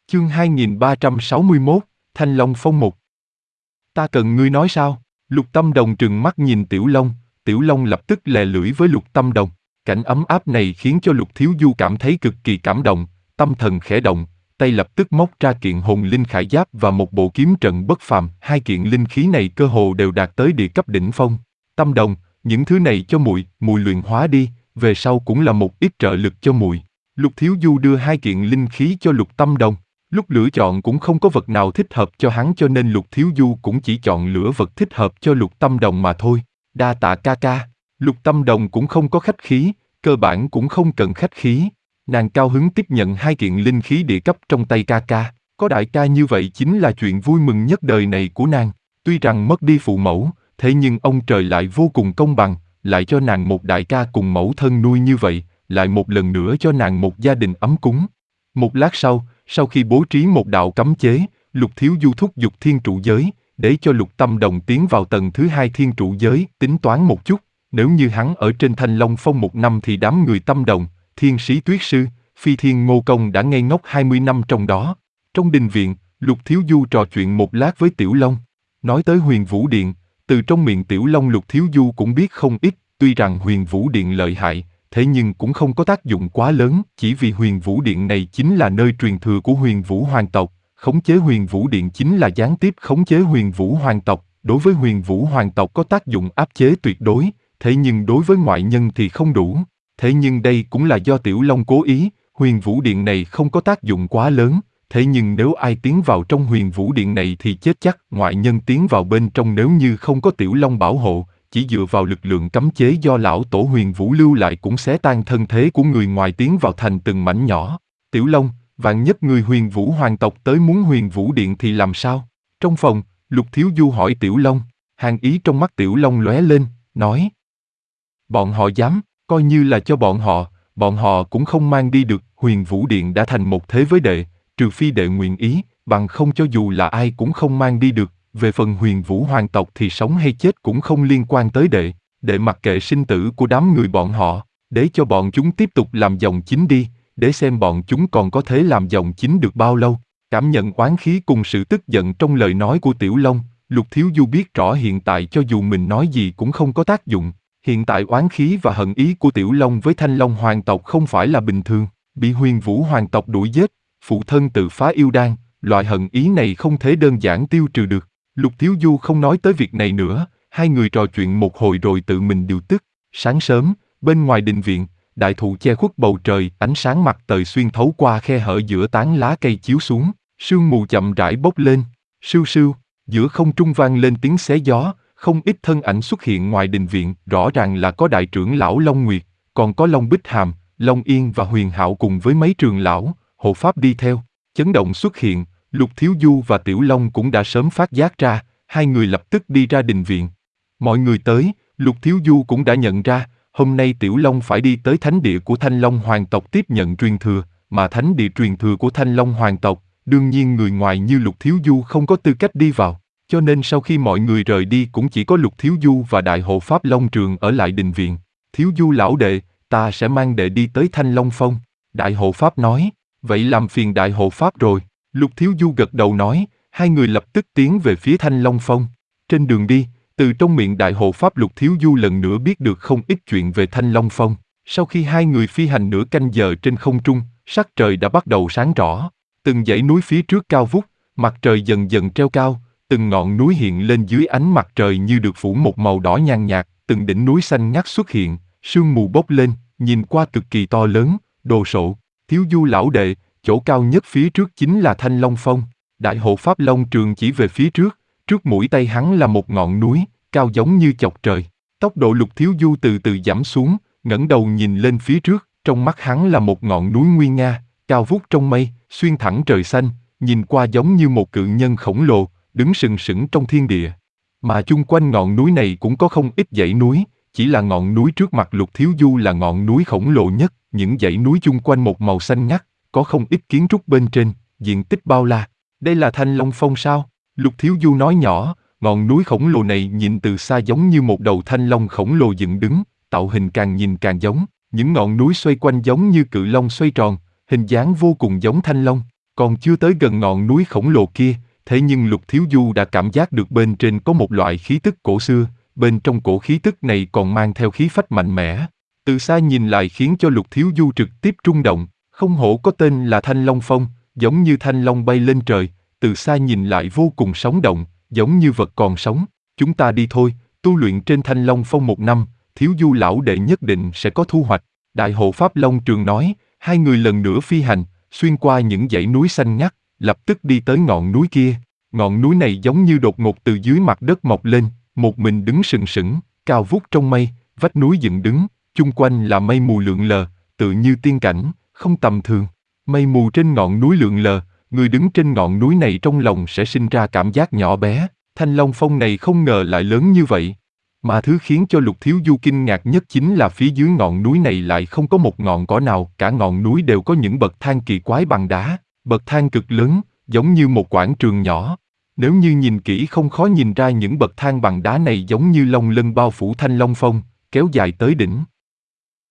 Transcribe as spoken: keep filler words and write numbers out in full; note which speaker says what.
Speaker 1: Chương hai nghìn ba trăm sáu mươi mốt, Thanh Long Phong một. Ta cần ngươi nói sao? Lục Tâm Đồng trừng mắt nhìn Tiểu Long, Tiểu Long lập tức lè lưỡi với Lục Tâm Đồng. Cảnh ấm áp này khiến cho Lục Thiếu Du cảm thấy cực kỳ cảm động, tâm thần khẽ động, tay lập tức móc ra kiện hồn linh khải giáp và một bộ kiếm trận bất phàm. Hai kiện linh khí này cơ hồ đều đạt tới địa cấp đỉnh phong. Tâm Đồng, những thứ này cho muội, muội luyện hóa đi, về sau cũng là một ít trợ lực cho muội. Lục Thiếu Du đưa hai kiện linh khí cho Lục Tâm Đồng. Lúc lựa chọn cũng không có vật nào thích hợp cho hắn cho nên Lục Thiếu Du cũng chỉ chọn lựa vật thích hợp cho Lục Tâm Đồng mà thôi. Đa tạ ca ca. Lục Tâm Đồng cũng không có khách khí, cơ bản cũng không cần khách khí. Nàng cao hứng tiếp nhận hai kiện linh khí địa cấp trong tay ca ca. Có đại ca như vậy chính là chuyện vui mừng nhất đời này của nàng. Tuy rằng mất đi phụ mẫu, thế nhưng ông trời lại vô cùng công bằng, lại cho nàng một đại ca cùng mẫu thân nuôi như vậy, lại một lần nữa cho nàng một gia đình ấm cúng. Một lát sau, sau khi bố trí một đạo cấm chế, Lục Thiếu Du thúc giục thiên trụ giới, để cho Lục Tâm Đồng tiến vào tầng thứ hai thiên trụ giới. Tính toán một chút, nếu như hắn ở trên Thanh Long Phong một năm thì đám người Tâm Đồng, Thiên Sĩ Tuyết Sư, Phi Thiên Ngô Công đã ngây ngốc hai mươi năm trong đó. Trong đình viện, Lục Thiếu Du trò chuyện một lát với Tiểu Long. Nói tới Huyền Vũ Điện, từ trong miệng Tiểu Long Lục Thiếu Du cũng biết không ít. Tuy rằng Huyền Vũ Điện lợi hại, thế nhưng cũng không có tác dụng quá lớn, chỉ vì Huyền Vũ Điện này chính là nơi truyền thừa của Huyền Vũ Hoàng tộc, khống chế Huyền Vũ Điện chính là gián tiếp khống chế Huyền Vũ Hoàng tộc, đối với Huyền Vũ Hoàng tộc có tác dụng áp chế tuyệt đối, thế nhưng đối với ngoại nhân thì không đủ. Thế nhưng đây cũng là do Tiểu Long cố ý, Huyền Vũ Điện này không có tác dụng quá lớn, thế nhưng nếu ai tiến vào trong Huyền Vũ Điện này thì chết chắc. Ngoại nhân tiến vào bên trong nếu như không có Tiểu Long bảo hộ, chỉ dựa vào lực lượng cấm chế do lão tổ Huyền Vũ lưu lại cũng xé tan thân thế của người ngoài tiến vào thành từng mảnh nhỏ. Tiểu Long, vạn nhất người Huyền Vũ Hoàng tộc tới muốn Huyền Vũ Điện thì làm sao? Trong phòng, Lục Thiếu Du hỏi Tiểu Long, hàn ý trong mắt Tiểu Long lóe lên, nói: bọn họ dám, coi như là cho bọn họ, bọn họ cũng không mang đi được. Huyền Vũ Điện đã thành một thế với đệ, trừ phi đệ nguyện ý, bằng không cho dù là ai cũng không mang đi được. Về phần Huyền Vũ Hoàng tộc thì sống hay chết cũng không liên quan tới đệ, đệ mặc kệ sinh tử của đám người bọn họ, để cho bọn chúng tiếp tục làm dòng chính đi, để xem bọn chúng còn có thể làm dòng chính được bao lâu. Cảm nhận oán khí cùng sự tức giận trong lời nói của Tiểu Long, Lục Thiếu Du biết rõ hiện tại cho dù mình nói gì cũng không có tác dụng. Hiện tại oán khí và hận ý của Tiểu Long với Thanh Long Hoàng tộc không phải là bình thường, bị Huyền Vũ Hoàng tộc đuổi giết, phụ thân tự phá yêu đan, loại hận ý này không thể đơn giản tiêu trừ được. Lục Thiếu Du không nói tới việc này nữa, hai người trò chuyện một hồi rồi tự mình điều tức. Sáng sớm, bên ngoài đình viện, đại thụ che khuất bầu trời, ánh sáng mặt trời xuyên thấu qua khe hở giữa tán lá cây chiếu xuống, sương mù chậm rãi bốc lên, sưu sưu, giữa không trung vang lên tiếng xé gió, không ít thân ảnh xuất hiện ngoài đình viện, rõ ràng là có đại trưởng lão Long Nguyệt, còn có Long Bích Hàm, Long Yên và Huyền Hạo cùng với mấy trường lão, hộ pháp đi theo. Chấn động xuất hiện, Lục Thiếu Du và Tiểu Long cũng đã sớm phát giác ra, hai người lập tức đi ra đình viện. Mọi người tới, Lục Thiếu Du cũng đã nhận ra, hôm nay Tiểu Long phải đi tới thánh địa của Thanh Long Hoàng tộc tiếp nhận truyền thừa, mà thánh địa truyền thừa của Thanh Long Hoàng tộc, đương nhiên người ngoài như Lục Thiếu Du không có tư cách đi vào, cho nên sau khi mọi người rời đi cũng chỉ có Lục Thiếu Du và Đại hộ pháp Long Trường ở lại đình viện. Thiếu Du lão đệ, ta sẽ mang đệ đi tới Thanh Long Phong. Đại hộ pháp nói, vậy làm phiền Đại hộ pháp rồi. Lục Thiếu Du gật đầu nói, hai người lập tức tiến về phía Thanh Long Phong. Trên đường đi, từ trong miệng Đại hộ pháp Lục Thiếu Du lần nữa biết được không ít chuyện về Thanh Long Phong. Sau khi hai người phi hành nửa canh giờ trên không trung, sắc trời đã bắt đầu sáng rõ. Từng dãy núi phía trước cao vút, mặt trời dần dần treo cao, từng ngọn núi hiện lên dưới ánh mặt trời như được phủ một màu đỏ nhàn nhạt, từng đỉnh núi xanh ngắt xuất hiện, sương mù bốc lên, nhìn qua cực kỳ to lớn, đồ sộ. Thiếu Du lão đệ, chỗ cao nhất phía trước chính là Thanh Long Phong. Đại hộ pháp Long Trường chỉ về phía trước, trước mũi tay hắn là một ngọn núi, cao giống như chọc trời. Tốc độ Lục Thiếu Du từ từ giảm xuống, ngẩng đầu nhìn lên phía trước, trong mắt hắn là một ngọn núi nguy nga, cao vút trong mây, xuyên thẳng trời xanh, nhìn qua giống như một cự nhân khổng lồ, đứng sừng sững trong thiên địa. Mà chung quanh ngọn núi này cũng có không ít dãy núi, chỉ là ngọn núi trước mặt Lục Thiếu Du là ngọn núi khổng lồ nhất, những dãy núi chung quanh một màu xanh ngắt, có không ít kiến trúc bên trên, diện tích bao la. Đây là Thanh Long Phong sao? Lục Thiếu Du nói nhỏ, ngọn núi khổng lồ này nhìn từ xa giống như một đầu thanh long khổng lồ dựng đứng, tạo hình càng nhìn càng giống, những ngọn núi xoay quanh giống như cự long xoay tròn, hình dáng vô cùng giống thanh long. còn chưa tới gần ngọn núi khổng lồ kia, thế nhưng Lục Thiếu Du đã cảm giác được bên trên có một loại khí tức cổ xưa, bên trong cổ khí tức này còn mang theo khí phách mạnh mẽ. Từ xa nhìn lại khiến cho Lục Thiếu Du trực tiếp rung động, không hổ có tên là Thanh Long Phong, giống như thanh long bay lên trời, từ xa nhìn lại vô cùng sống động, giống như vật còn sống. Chúng ta đi thôi, tu luyện trên Thanh Long Phong một năm, Thiếu Du lão đệ nhất định sẽ có thu hoạch. Đại hộ Pháp Long Trường nói, hai người lần nữa phi hành, xuyên qua những dãy núi xanh ngắt, lập tức đi tới ngọn núi kia. Ngọn núi này giống như đột ngột từ dưới mặt đất mọc lên, một mình đứng sừng sững, cao vút trong mây, vách núi dựng đứng, chung quanh là mây mù lượn lờ, tự như tiên cảnh, không tầm thường. Mây mù trên ngọn núi lượn lờ, người đứng trên ngọn núi này trong lòng sẽ sinh ra cảm giác nhỏ bé. Thanh Long Phong này không ngờ lại lớn như vậy. Mà thứ khiến cho Lục Thiếu Du kinh ngạc nhất chính là phía dưới ngọn núi này lại không có một ngọn cỏ nào, cả ngọn núi đều có những bậc thang kỳ quái bằng đá, bậc thang cực lớn, giống như một quảng trường nhỏ. Nếu như nhìn kỹ không khó nhìn ra những bậc thang bằng đá này giống như long lân bao phủ Thanh Long Phong, kéo dài tới đỉnh.